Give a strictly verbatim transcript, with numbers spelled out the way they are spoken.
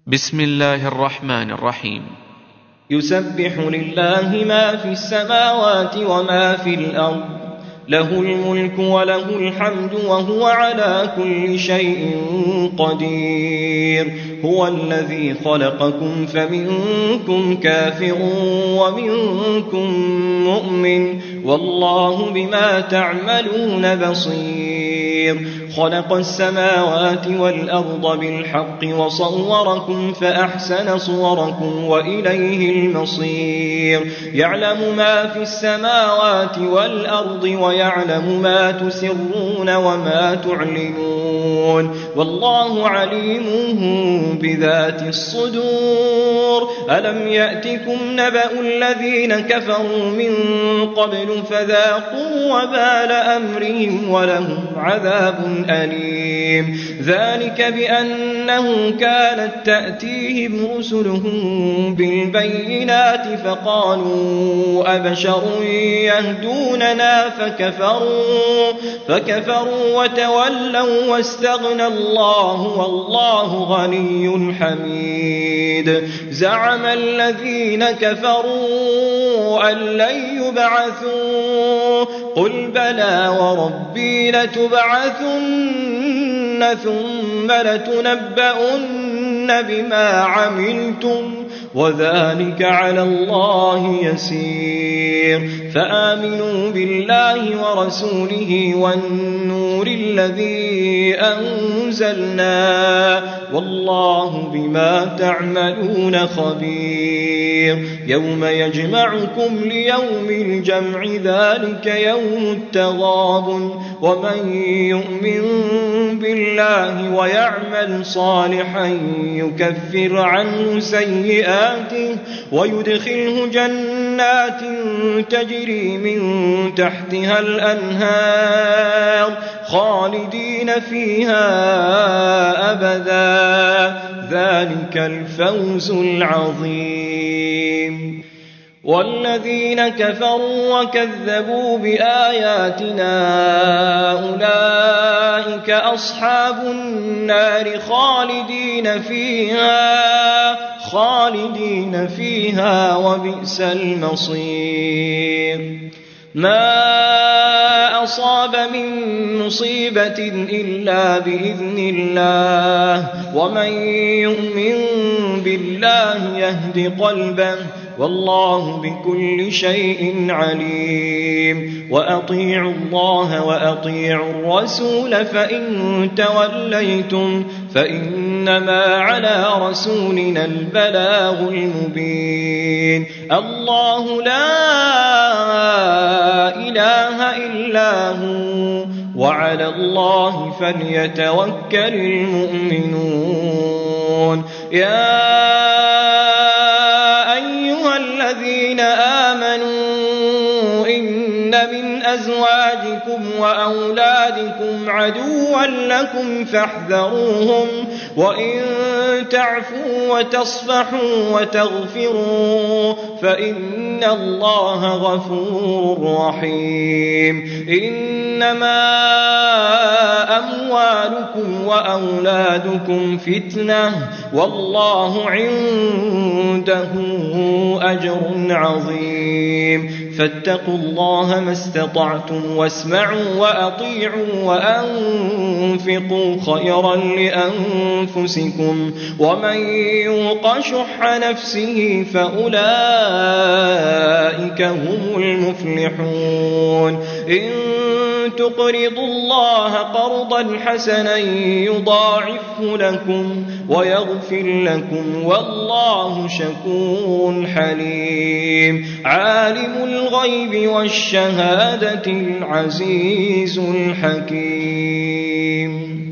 بسم الله الرحمن الرحيم. يسبح لله ما في السماوات وما في الأرض، له الملك وله الحمد وهو على كل شيء قدير. هو الذي خلقكم فمنكم كافر ومنكم مؤمن، والله بما تعملون بصير. خلق السماوات والأرض بالحق وصوركم فأحسن صوركم وإليه المصير. يعلم ما في السماوات والأرض ويعلم ما تسرون وما تعلنون، والله عليم بذات الصدور. ألم يأتكم نبأ الذين كفروا من قبل فذاقوا وبال أمرهم ولهم عذاب أليم. ذلك بأنه كانت تأتيهم رسلهم بالبينات فقالوا أبشر يهدوننا فكفروا, فكفروا وتولوا واستغنى الله والله غني حميد. زعم الذين كفروا أن لن يبعثوا قل بلى وربي لتبعثن ثم لتنبؤن بما عملتم وذلك على الله يسير. فآمنوا بالله ورسوله والنور الذي أنزلنا والله بما تعملون خبير. يوم يجمعكم ليوم الجمع ذلك يوم التغابن، ومن يؤمن بالله ويعمل صالحا يكفر عنه سيئاته ويدخله جنات تجري من تحتها الأنهار خالدين فيها أبدا، ذلك الفوز العظيم. والذين كفروا وكذبوا بآياتنا أولئك أصحاب النار خالدين فيها خالدين فيها وبئس المصير. ما أصاب من مصيبة إلا بإذن الله، ومن يؤمن بالله يهد قلبه والله بكل شيء عليم. وأطيعوا الله وأطيعوا الرسول فإن توليتم فإنما على رسولنا البلاغ المبين. الله لا إله إلا هو وعلى الله فليتوكل المؤمنون. يا أيها الذين آمنوا إن من أزواجكم وأولادكم عدوا لكم فاحذروهم، وإن تعفوا وتصفحوا وتغفروا فإن الله غفور رحيم. إنما أموالكم وأولادكم فتنة والله عنده أجر عظيم. فاتقوا الله ما استطعتم واسمعوا وأطيعوا وأنفقوا خيرا لأنفسكم، ومن يوق شح نفسه فأولئك هم المفلحون. إن تقرضوا الله قرضا حسنا يضاعفه لكم ويغفر لكم والله شكور حليم. عالم الغيب والشهادة العزيز الحكيم.